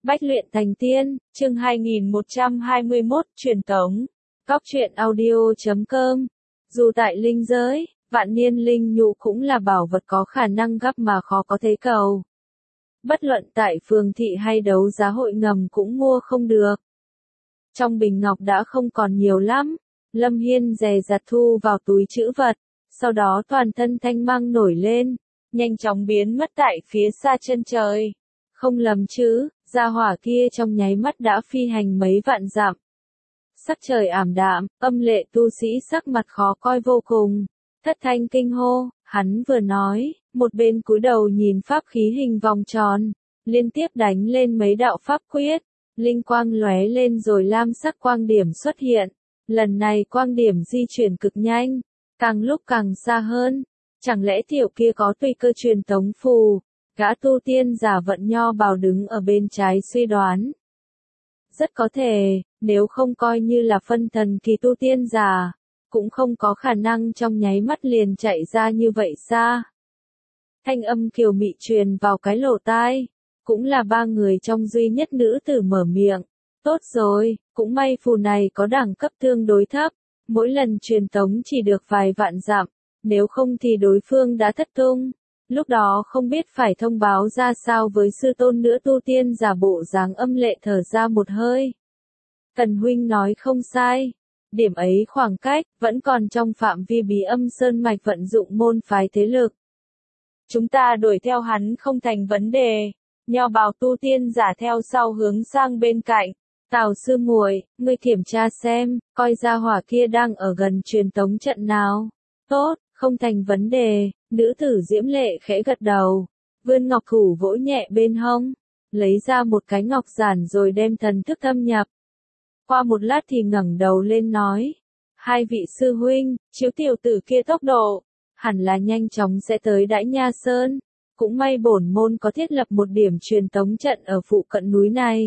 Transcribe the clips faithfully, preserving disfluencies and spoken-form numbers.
Bách luyện thành tiên, chương hai nghìn một trăm hai mươi mốt, truyền tống. Góc truyện audio chấm com. Dù tại linh giới, vạn niên linh nhũ cũng là bảo vật có khả năng gấp mà khó có thể cầu. Bất luận tại phường thị hay đấu giá hội ngầm cũng mua không được. Trong bình ngọc đã không còn nhiều lắm, Lâm Hiên dè dặt thu vào túi trữ vật, sau đó toàn thân thanh mang nổi lên, nhanh chóng biến mất tại phía xa chân trời. Không lầm chứ, gia hỏa kia trong nháy mắt đã phi hành mấy vạn dặm. Sắc trời ảm đạm, âm lệ tu sĩ sắc mặt khó coi vô cùng. Thất thanh kinh hô, hắn vừa nói, một bên cúi đầu nhìn pháp khí hình vòng tròn, liên tiếp đánh lên mấy đạo pháp quyết, linh quang lóe lên rồi lam sắc quang điểm xuất hiện. Lần này quang điểm di chuyển cực nhanh, càng lúc càng xa hơn. Chẳng lẽ tiểu kia có tùy cơ truyền tống phù? Gã tu tiên giả vận nho bào đứng ở bên trái suy đoán. Rất có thể, nếu không coi như là phân thần kỳ tu tiên giả, cũng không có khả năng trong nháy mắt liền chạy ra như vậy xa. Thanh âm kiều mị truyền vào cái lỗ tai, cũng là ba người trong duy nhất nữ tử mở miệng. Tốt rồi, cũng may phù này có đẳng cấp tương đối thấp, mỗi lần truyền tống chỉ được vài vạn dặm, nếu không thì đối phương đã thất tung. Lúc đó không biết phải thông báo ra sao với sư tôn nữa. Tu tiên giả bộ dáng âm lệ thở ra một hơi. Tần huynh nói không sai. Điểm ấy khoảng cách, vẫn còn trong phạm vi bí âm sơn mạch vận dụng môn phái thế lực. Chúng ta đuổi theo hắn không thành vấn đề. Nho bào tu tiên giả theo sau hướng sang bên cạnh. Tào sư muội, ngươi kiểm tra xem, coi ra hỏa kia đang ở gần truyền tống trận nào. Tốt, không thành vấn đề. Nữ tử diễm lệ khẽ gật đầu, vươn ngọc thủ vỗ nhẹ bên hông, lấy ra một cái ngọc giản rồi đem thần thức thâm nhập. Qua một lát thì ngẩng đầu lên nói, hai vị sư huynh, chiếu tiểu tử kia tốc độ, hẳn là nhanh chóng sẽ tới Đãi Nha Sơn, cũng may bổn môn có thiết lập một điểm truyền tống trận ở phụ cận núi này.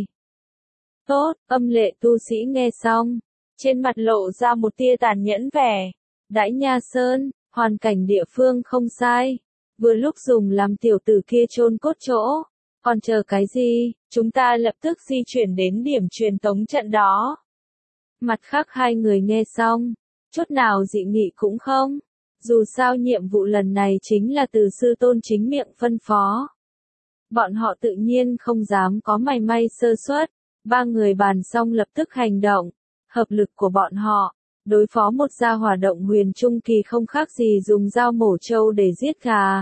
Tốt, âm lệ tu sĩ nghe xong, trên mặt lộ ra một tia tàn nhẫn vẻ. Đãi Nha Sơn, hoàn cảnh địa phương không sai, vừa lúc dùng làm tiểu tử kia chôn cốt chỗ, còn chờ cái gì, chúng ta lập tức di chuyển đến điểm truyền tống trận đó. Mặt khác hai người nghe xong, chút nào dị nghị cũng không, dù sao nhiệm vụ lần này chính là từ sư tôn chính miệng phân phó. Bọn họ tự nhiên không dám có mảy may sơ suất, ba người bàn xong lập tức hành động, hợp lực của bọn họ. Đối phó một gia hỏa động huyền trung kỳ không khác gì dùng dao mổ trâu để giết gà.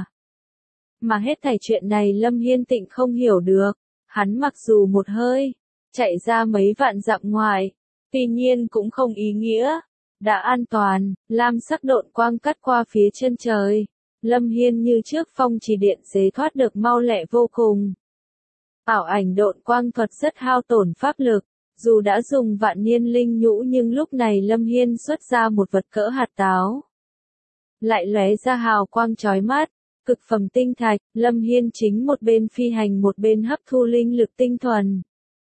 Mà hết thảy chuyện này Lâm Hiên Tịnh không hiểu được, hắn mặc dù một hơi, chạy ra mấy vạn dặm ngoài, tuy nhiên cũng không ý nghĩa, đã an toàn, lam sắc độn quang cắt qua phía chân trời, Lâm Hiên như trước phong trì điện xế thoát được mau lẹ vô cùng. Ảo ảnh độn quang thuật rất hao tổn pháp lực. Dù đã dùng vạn niên linh nhũ nhưng lúc này Lâm Hiên xuất ra một vật cỡ hạt táo. Lại lóe ra hào quang chói mắt, cực phẩm tinh thạch, Lâm Hiên chính một bên phi hành một bên hấp thu linh lực tinh thuần.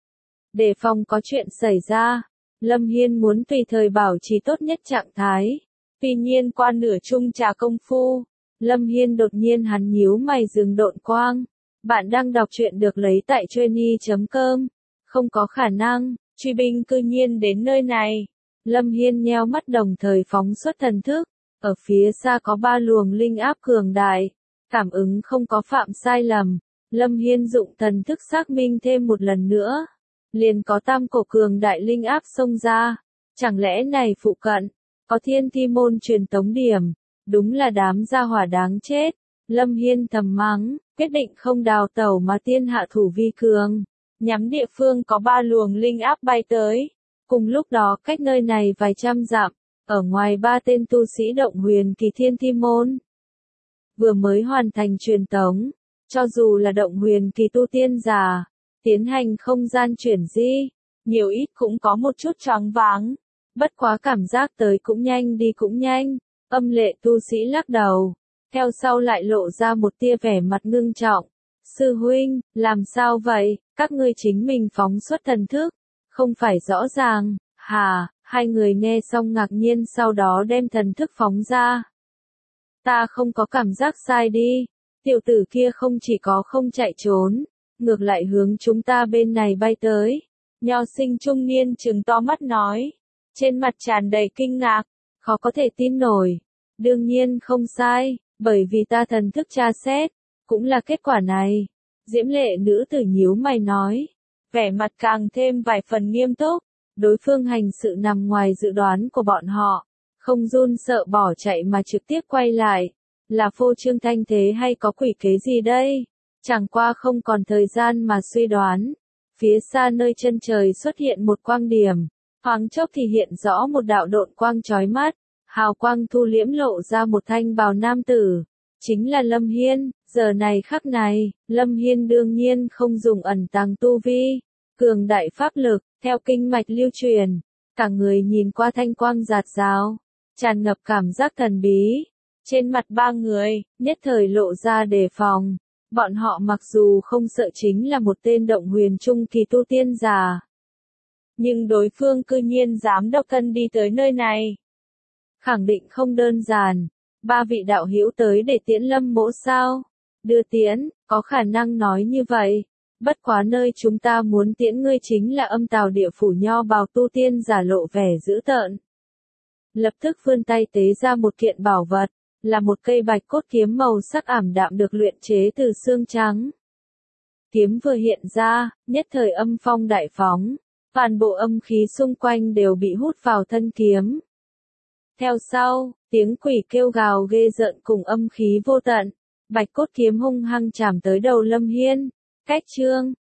Để phòng có chuyện xảy ra, Lâm Hiên muốn tùy thời bảo trì tốt nhất trạng thái. Tuy nhiên qua nửa chung trà công phu, Lâm Hiên đột nhiên hắn nhíu mày dừng độn quang. Bạn đang đọc truyện được lấy tại truy chấm com. Không có khả năng. Truy binh cư nhiên đến nơi này. Lâm Hiên nheo mắt đồng thời phóng xuất thần thức. Ở phía xa có ba luồng linh áp cường đại. Cảm ứng không có phạm sai lầm. Lâm Hiên dụng thần thức xác minh thêm một lần nữa. Liền có tam cổ cường đại linh áp xông ra. Chẳng lẽ này phụ cận, có thiên thi môn truyền tống điểm. Đúng là đám gia hỏa đáng chết. Lâm Hiên thầm mắng, quyết định không đào tẩu mà tiên hạ thủ vi cường. Nhắm địa phương có ba luồng linh áp bay tới. Cùng lúc đó cách nơi này vài trăm dặm, ở ngoài ba tên tu sĩ động huyền kỳ thiên thi môn. Vừa mới hoàn thành truyền tống, cho dù là động huyền kỳ tu tiên giả, tiến hành không gian chuyển di, nhiều ít cũng có một chút choáng váng. Bất quá cảm giác tới cũng nhanh đi cũng nhanh, âm lệ tu sĩ lắc đầu, theo sau lại lộ ra một tia vẻ mặt ngưng trọng. Sư huynh, làm sao vậy, các ngươi chính mình phóng xuất thần thức, không phải rõ ràng, hà, hai người nghe xong ngạc nhiên sau đó đem thần thức phóng ra. Ta không có cảm giác sai đi, tiểu tử kia không chỉ có không chạy trốn, ngược lại hướng chúng ta bên này bay tới. Nho sinh trung niên trừng to mắt nói, trên mặt tràn đầy kinh ngạc, khó có thể tin nổi. Đương nhiên không sai, bởi vì ta thần thức tra xét, cũng là kết quả này. Diễm lệ nữ tử nhíu mày nói, vẻ mặt càng thêm vài phần nghiêm túc, đối phương hành sự nằm ngoài dự đoán của bọn họ, không run sợ bỏ chạy mà trực tiếp quay lại, là phô trương thanh thế hay có quỷ kế gì đây? Chẳng qua không còn thời gian mà suy đoán, phía xa nơi chân trời xuất hiện một quang điểm, thoáng chốc thì hiện rõ một đạo độn quang chói mắt, hào quang thu liễm lộ ra một thanh bào nam tử, chính là Lâm Hiên. Giờ này khắc này, Lâm Hiên đương nhiên không dùng ẩn tàng tu vi, cường đại pháp lực, theo kinh mạch lưu truyền, cả người nhìn qua thanh quang rạt rào, tràn ngập cảm giác thần bí. Trên mặt ba người, nhất thời lộ ra đề phòng, bọn họ mặc dù không sợ chính là một tên động huyền trung kỳ tu tiên giả, nhưng đối phương cư nhiên dám độc thân đi tới nơi này. Khẳng định không đơn giản, ba vị đạo hữu tới để tiễn Lâm mỗ sao? Đưa tiễn, có khả năng nói như vậy. Bất quá nơi chúng ta muốn tiễn ngươi chính là Âm Tào địa phủ. Nho bào tu tiên giả lộ vẻ dữ tợn, lập tức vươn tay tế ra một kiện bảo vật, là một cây bạch cốt kiếm màu sắc ảm đạm được luyện chế từ xương trắng. Kiếm vừa hiện ra, nhất thời âm phong đại phóng, toàn bộ âm khí xung quanh đều bị hút vào thân kiếm. Theo sau, tiếng quỷ kêu gào ghê rợn cùng âm khí vô tận, bạch cốt kiếm hung hăng chạm tới đầu Lâm Hiên. Cách chương